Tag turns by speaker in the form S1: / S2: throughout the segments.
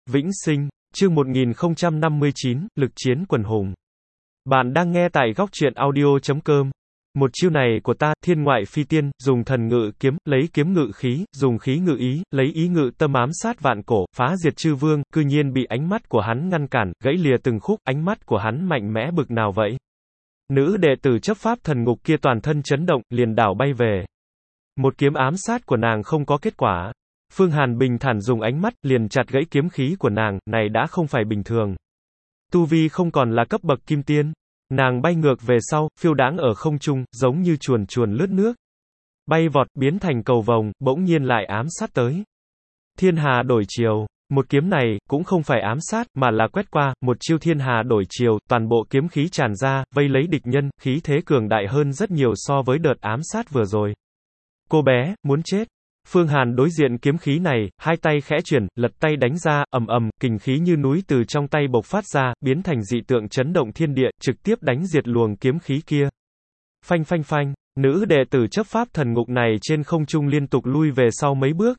S1: Vĩnh sinh, chương 1059, lực chiến quần hùng. Bạn đang nghe tại góc truyện audio.com. Một chiêu này của ta, thiên ngoại phi tiên, dùng thần ngự kiếm, lấy kiếm ngự khí, dùng khí ngự ý, lấy ý ngự tâm ám sát vạn cổ, phá diệt chư vương, cư nhiên bị ánh mắt của hắn ngăn cản, gãy lìa từng khúc, ánh mắt của hắn mạnh mẽ bực nào vậy? Nữ đệ tử chấp pháp thần ngục kia toàn thân chấn động, liền đảo bay về. Một kiếm ám sát của nàng không có kết quả. Phương Hàn bình thản dùng ánh mắt, liền chặt gãy kiếm khí của nàng, này đã không phải bình thường. Tu vi không còn là cấp bậc kim tiên. Nàng bay ngược về sau, phiêu đãng ở không trung, giống như chuồn chuồn lướt nước. Bay vọt, biến thành cầu vồng, bỗng nhiên lại ám sát tới. Thiên hà đổi chiều. Một kiếm này, cũng không phải ám sát, mà là quét qua, một chiêu thiên hà đổi chiều, toàn bộ kiếm khí tràn ra, vây lấy địch nhân, khí thế cường đại hơn rất nhiều so với đợt ám sát vừa rồi. Cô bé, muốn chết. Phương Hàn đối diện kiếm khí này, hai tay khẽ chuyển, lật tay đánh ra, ầm ầm, kình khí như núi từ trong tay bộc phát ra, biến thành dị tượng chấn động thiên địa, trực tiếp đánh diệt luồng kiếm khí kia. Phanh phanh phanh, nữ đệ tử chấp pháp thần ngục này trên không trung liên tục lui về sau mấy bước.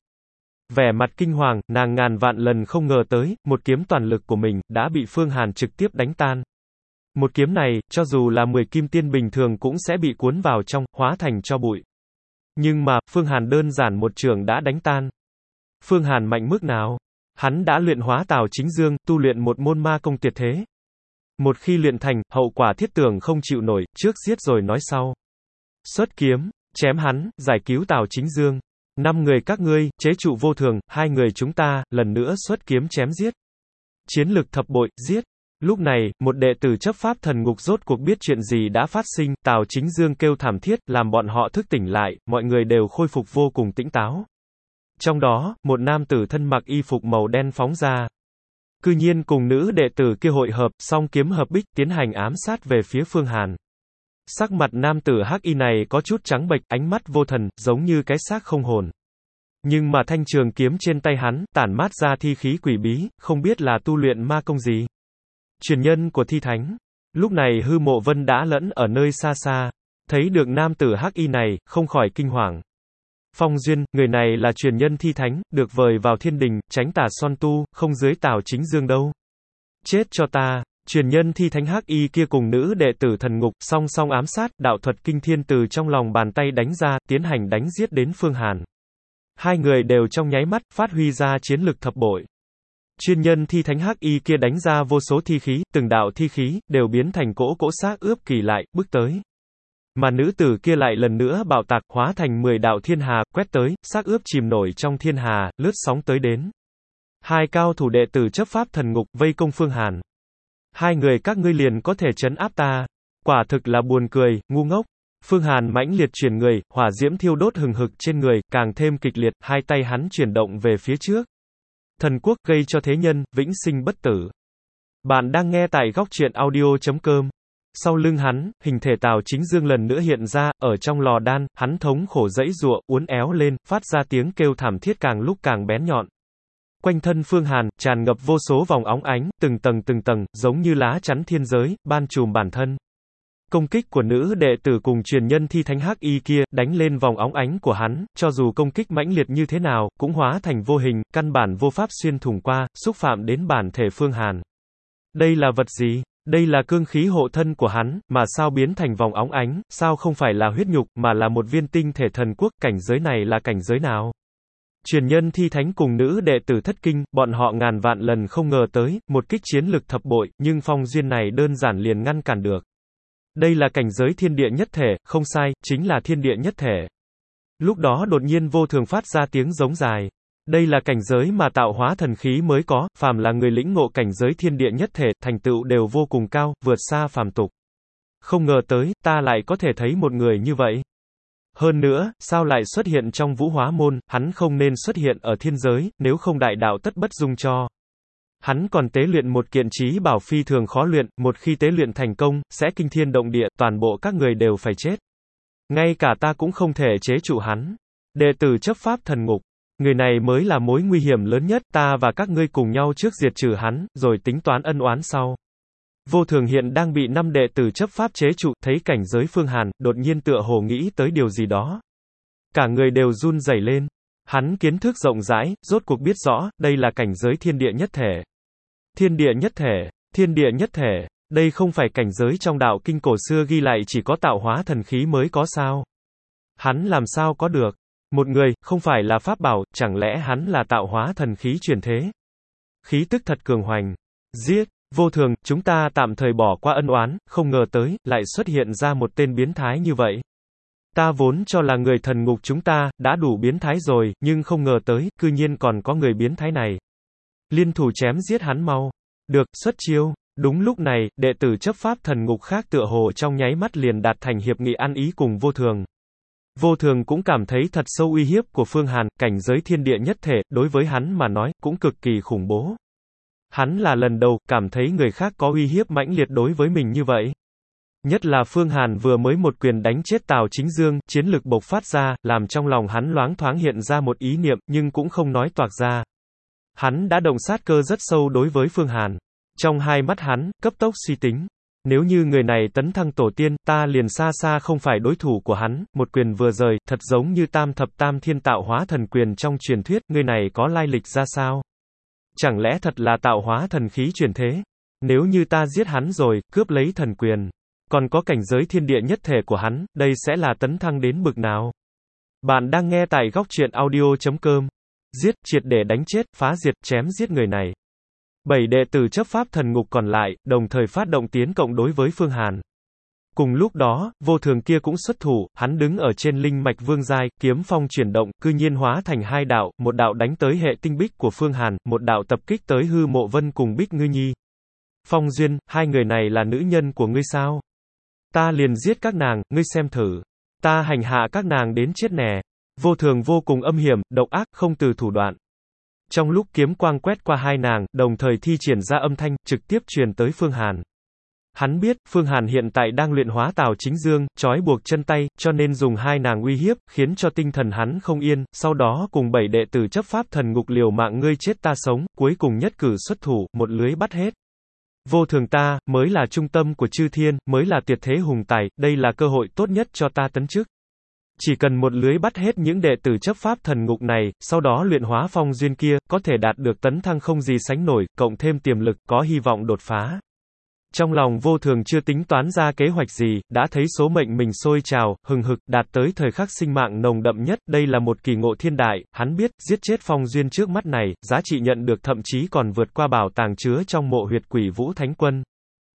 S1: Vẻ mặt kinh hoàng, nàng ngàn vạn lần không ngờ tới, một kiếm toàn lực của mình, đã bị Phương Hàn trực tiếp đánh tan. Một kiếm này, cho dù là 10 kim tiên bình thường cũng sẽ bị cuốn vào trong, hóa thành tro bụi. Nhưng mà, Phương Hàn đơn giản một trường đã đánh tan. Phương Hàn mạnh mức nào? Hắn đã luyện hóa Tào Chính Dương, tu luyện một môn ma công tuyệt thế. Một khi luyện thành, hậu quả thiết tưởng không chịu nổi, trước giết rồi nói sau. Xuất kiếm, chém hắn, giải cứu Tào Chính Dương. 5 người các ngươi, chế trụ vô thường, 2 người chúng ta, lần nữa xuất kiếm chém giết. Chiến lực thập bội, giết. Lúc này, một đệ tử chấp pháp thần ngục rốt cuộc biết chuyện gì đã phát sinh, Tào Chính Dương kêu thảm thiết, làm bọn họ thức tỉnh lại, mọi người đều khôi phục vô cùng tĩnh táo. Trong đó, một nam tử thân mặc y phục màu đen phóng ra. Cư nhiên cùng nữ đệ tử kia hội hợp, song kiếm hợp bích, tiến hành ám sát về phía Phương Hàn. Sắc mặt nam tử hắc y này có chút trắng bệch, ánh mắt vô thần, giống như cái xác không hồn. Nhưng mà thanh trường kiếm trên tay hắn, tản mát ra thi khí quỷ bí, không biết là tu luyện ma công gì. Truyền nhân của thi thánh. Lúc này Hư Mộ Vân đã lẫn ở nơi xa xa. Thấy được nam tử hắc y này, không khỏi kinh hoàng. Phong Duyên, người này là truyền nhân thi thánh, được vời vào thiên đình, tránh tà son tu, không dưới Tào Chính Dương đâu. Chết cho ta. Truyền nhân thi thánh hắc y kia cùng nữ đệ tử thần ngục, song song ám sát, đạo thuật kinh thiên từ trong lòng bàn tay đánh ra, tiến hành đánh giết đến Phương Hàn. Hai người đều trong nháy mắt, phát huy ra chiến lực thập bội. Chuyên nhân thi thánh hắc y kia đánh ra vô số thi khí, từng đạo thi khí, đều biến thành cỗ xác ướp kỳ lại, bước tới. Mà nữ tử kia lại lần nữa bạo tạc, hóa thành 10 đạo thiên hà, quét tới, xác ướp chìm nổi trong thiên hà, lướt sóng tới đến. Hai cao thủ đệ tử chấp pháp thần ngục, vây công Phương Hàn. Hai người các ngươi liền có thể trấn áp ta. Quả thực là buồn cười, ngu ngốc. Phương Hàn mãnh liệt chuyển người, hỏa diễm thiêu đốt hừng hực trên người, càng thêm kịch liệt, hai tay hắn chuyển động về phía trước. Thần quốc gây cho thế nhân, vĩnh sinh bất tử. Bạn đang nghe tại góc truyện audio.com. Sau lưng hắn, hình thể Tào Chính Dương lần nữa hiện ra, ở trong lò đan, hắn thống khổ giãy giụa, uốn éo lên, phát ra tiếng kêu thảm thiết càng lúc càng bén nhọn. Quanh thân Phương Hàn, tràn ngập vô số vòng óng ánh, từng tầng, giống như lá chắn thiên giới, ban trùm bản thân. Công kích của nữ đệ tử cùng truyền nhân thi thánh hắc y kia, đánh lên vòng óng ánh của hắn, cho dù công kích mãnh liệt như thế nào, cũng hóa thành vô hình, căn bản vô pháp xuyên thủng qua, xúc phạm đến bản thể Phương Hàn. Đây là vật gì? Đây là cương khí hộ thân của hắn, mà sao biến thành vòng óng ánh, sao không phải là huyết nhục, mà là một viên tinh thể thần quốc, cảnh giới này là cảnh giới nào? Truyền nhân thi thánh cùng nữ đệ tử thất kinh, bọn họ ngàn vạn lần không ngờ tới, một kích chiến lực thập bội, nhưng Phong Duyên này đơn giản liền ngăn cản được. Đây là cảnh giới thiên địa nhất thể, không sai, chính là thiên địa nhất thể. Lúc đó đột nhiên vô thường phát ra tiếng giống dài. Đây là cảnh giới mà tạo hóa thần khí mới có, phàm là người lĩnh ngộ cảnh giới thiên địa nhất thể, thành tựu đều vô cùng cao, vượt xa phàm tục. Không ngờ tới, ta lại có thể thấy một người như vậy. Hơn nữa, sao lại xuất hiện trong Vũ Hóa môn, hắn không nên xuất hiện ở thiên giới, nếu không đại đạo tất bất dung cho. Hắn còn tế luyện một kiện chí bảo phi thường khó luyện, một khi tế luyện thành công, sẽ kinh thiên động địa, toàn bộ các người đều phải chết. Ngay cả ta cũng không thể chế trụ hắn. Đệ tử chấp pháp thần ngục. Người này mới là mối nguy hiểm lớn nhất, ta và các ngươi cùng nhau trước diệt trừ hắn, rồi tính toán ân oán sau. Vô thường hiện đang bị 5 đệ tử chấp pháp chế trụ, thấy cảnh giới Phương Hàn, đột nhiên tựa hồ nghĩ tới điều gì đó. Cả người đều run rẩy lên. Hắn kiến thức rộng rãi, rốt cuộc biết rõ, đây là cảnh giới thiên địa nhất thể. Thiên địa nhất thể, thiên địa nhất thể, đây không phải cảnh giới trong đạo kinh cổ xưa ghi lại chỉ có tạo hóa thần khí mới có sao? Hắn làm sao có được? Một người, không phải là pháp bảo, chẳng lẽ hắn là tạo hóa thần khí truyền thế? Khí tức thật cường hoành. Giết, vô thường, chúng ta tạm thời bỏ qua ân oán, không ngờ tới, lại xuất hiện ra một tên biến thái như vậy. Ta vốn cho là người thần ngục chúng ta, đã đủ biến thái rồi, nhưng không ngờ tới, cư nhiên còn có người biến thái này. Liên thủ chém giết hắn mau. Được, xuất chiêu. Đúng lúc này, đệ tử chấp pháp thần ngục khác tựa hồ trong nháy mắt liền đạt thành hiệp nghị ăn ý cùng vô thường. Vô thường cũng cảm thấy thật sâu uy hiếp của Phương Hàn, cảnh giới thiên địa nhất thể, đối với hắn mà nói, cũng cực kỳ khủng bố. Hắn là lần đầu, cảm thấy người khác có uy hiếp mãnh liệt đối với mình như vậy. Nhất là Phương Hàn vừa mới một quyền đánh chết Tào Chính Dương, chiến lực bộc phát ra, làm trong lòng hắn loáng thoáng hiện ra một ý niệm, nhưng cũng không nói toạc ra. Hắn đã động sát cơ rất sâu đối với Phương Hàn. Trong hai mắt hắn, cấp tốc suy tính. Nếu như người này tấn thăng tổ tiên, ta liền xa xa không phải đối thủ của hắn, một quyền vừa rời, thật giống như tam thập tam thiên tạo hóa thần quyền trong truyền thuyết, người này có lai lịch ra sao? Chẳng lẽ thật là tạo hóa thần khí truyền thế? Nếu như ta giết hắn rồi, cướp lấy thần quyền, còn có cảnh giới thiên địa nhất thể của hắn, đây sẽ là tấn thăng đến bực nào? Bạn đang nghe tại góc truyện audio.com. Giết, triệt để đánh chết, phá diệt, chém giết người này. 7 đệ tử chấp pháp thần ngục còn lại, đồng thời phát động tiến cộng đối với Phương Hàn. Cùng lúc đó, vô thường kia cũng xuất thủ, hắn đứng ở trên linh mạch vương giai, kiếm phong chuyển động, cư nhiên hóa thành hai đạo, một đạo đánh tới hệ tinh bích của Phương Hàn, một đạo tập kích tới hư mộ vân cùng Bích Ngư Nhi. Phong Duyên, hai người này là nữ nhân của ngươi sao? Ta liền giết các nàng, ngươi xem thử. Ta hành hạ các nàng đến chết nè. Vô thường vô cùng âm hiểm, độc ác, không từ thủ đoạn. Trong lúc kiếm quang quét qua hai nàng, đồng thời thi triển ra âm thanh, trực tiếp truyền tới Phương Hàn. Hắn biết, Phương Hàn hiện tại đang luyện hóa Tào Chính Dương, trói buộc chân tay, cho nên dùng hai nàng uy hiếp, khiến cho tinh thần hắn không yên, sau đó cùng 7 đệ tử chấp pháp thần ngục liều mạng ngươi chết ta sống, cuối cùng nhất cử xuất thủ, một lưới bắt hết. Vô thường ta, mới là trung tâm của chư thiên, mới là tuyệt thế hùng tài, đây là cơ hội tốt nhất cho ta tấn chức. Chỉ cần một lưới bắt hết những đệ tử chấp pháp thần ngục này, sau đó luyện hóa phong duyên kia, có thể đạt được tấn thăng không gì sánh nổi, cộng thêm tiềm lực, có hy vọng đột phá. Trong lòng vô thường chưa tính toán ra kế hoạch gì, đã thấy số mệnh mình sôi trào, hừng hực, đạt tới thời khắc sinh mạng nồng đậm nhất, đây là một kỳ ngộ thiên đại, hắn biết, giết chết phong duyên trước mắt này, giá trị nhận được thậm chí còn vượt qua bảo tàng chứa trong mộ huyệt quỷ vũ thánh quân.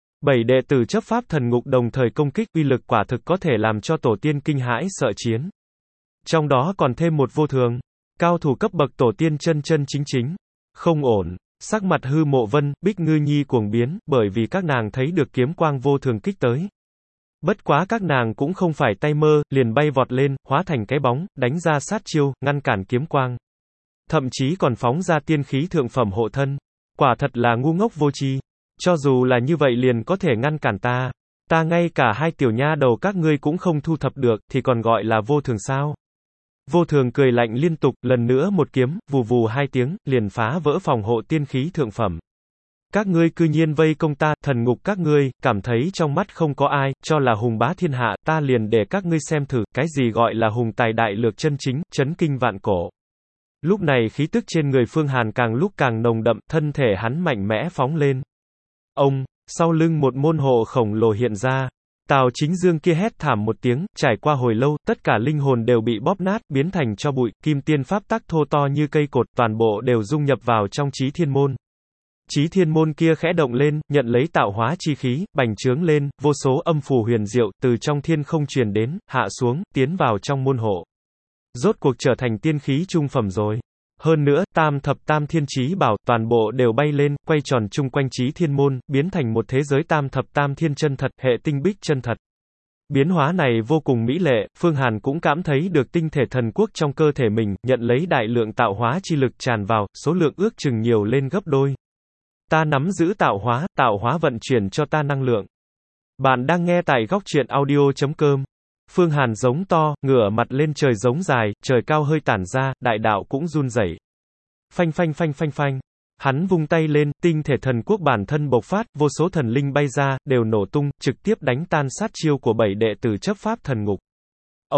S1: 7 đệ tử chấp pháp thần ngục đồng thời công kích, uy lực quả thực có thể làm cho tổ tiên kinh hãi sợ chiến. Trong đó còn thêm một vô thường, cao thủ cấp bậc tổ tiên chân chân chính chính. Không ổn, sắc mặt hư mộ vân, Bích Ngư Nhi cuồng biến, bởi vì các nàng thấy được kiếm quang vô thường kích tới. Bất quá các nàng cũng không phải tay mơ, liền bay vọt lên, hóa thành cái bóng, đánh ra sát chiêu, ngăn cản kiếm quang. Thậm chí còn phóng ra tiên khí thượng phẩm hộ thân. Quả thật là ngu ngốc vô tri. Cho dù là như vậy liền có thể ngăn cản ta. Ta ngay cả hai tiểu nha đầu các ngươi cũng không thu thập được, thì còn gọi là vô thường sao? Vô thường cười lạnh liên tục, lần nữa một kiếm, vù vù hai tiếng, liền phá vỡ phòng hộ tiên khí thượng phẩm. Các ngươi cư nhiên vây công ta, thần ngục các ngươi, cảm thấy trong mắt không có ai, cho là hùng bá thiên hạ, ta liền để các ngươi xem thử, cái gì gọi là hùng tài đại lược chân chính, chấn kinh vạn cổ. Lúc này khí tức trên người Phương Hàn càng lúc càng nồng đậm, thân thể hắn mạnh mẽ phóng lên. Ông, sau lưng một môn hộ khổng lồ hiện ra. Tào Chính Dương kia hét thảm một tiếng, trải qua hồi lâu, tất cả linh hồn đều bị bóp nát, biến thành tro bụi, kim tiên pháp tắc thô to như cây cột, toàn bộ đều dung nhập vào trong chí thiên môn. Chí thiên môn kia khẽ động lên, nhận lấy tạo hóa chi khí, bành trướng lên, vô số âm phù huyền diệu, từ trong thiên không truyền đến, hạ xuống, tiến vào trong môn hộ. Rốt cuộc trở thành tiên khí trung phẩm rồi. Hơn nữa, tam thập tam thiên chí bảo, toàn bộ đều bay lên, quay tròn chung quanh chí thiên môn, biến thành một thế giới tam thập tam thiên chân thật, hệ tinh bích chân thật. Biến hóa này vô cùng mỹ lệ, Phương Hàn cũng cảm thấy được tinh thể thần quốc trong cơ thể mình, nhận lấy đại lượng tạo hóa chi lực tràn vào, số lượng ước chừng nhiều lên gấp đôi. Ta nắm giữ tạo hóa vận chuyển cho ta năng lượng. Bạn đang nghe tại góc truyện audio.com. Phương Hàn giống to, ngửa mặt lên trời giống dài, trời cao hơi tản ra, đại đạo cũng run rẩy. Phanh phanh phanh phanh phanh. Hắn vung tay lên, tinh thể thần quốc bản thân bộc phát, vô số thần linh bay ra, đều nổ tung, trực tiếp đánh tan sát chiêu của 7 đệ tử chấp pháp thần ngục. Ông,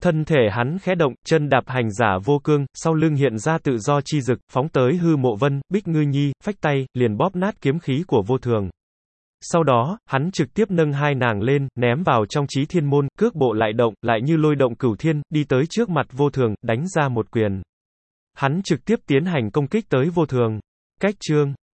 S1: Thân thể hắn khẽ động, chân đạp hành giả vô cương, sau lưng hiện ra tự do chi dực, phóng tới Hư Mộ Vân, Bích Ngư Nhi, phách tay, liền bóp nát kiếm khí của vô thường. Sau đó, hắn trực tiếp nâng hai nàng lên, ném vào trong Chí Thiên Môn, cước bộ lại động, lại như lôi động cửu thiên, đi tới trước mặt vô thường, đánh ra một quyền. Hắn trực tiếp tiến hành công kích tới vô thường. Cách chương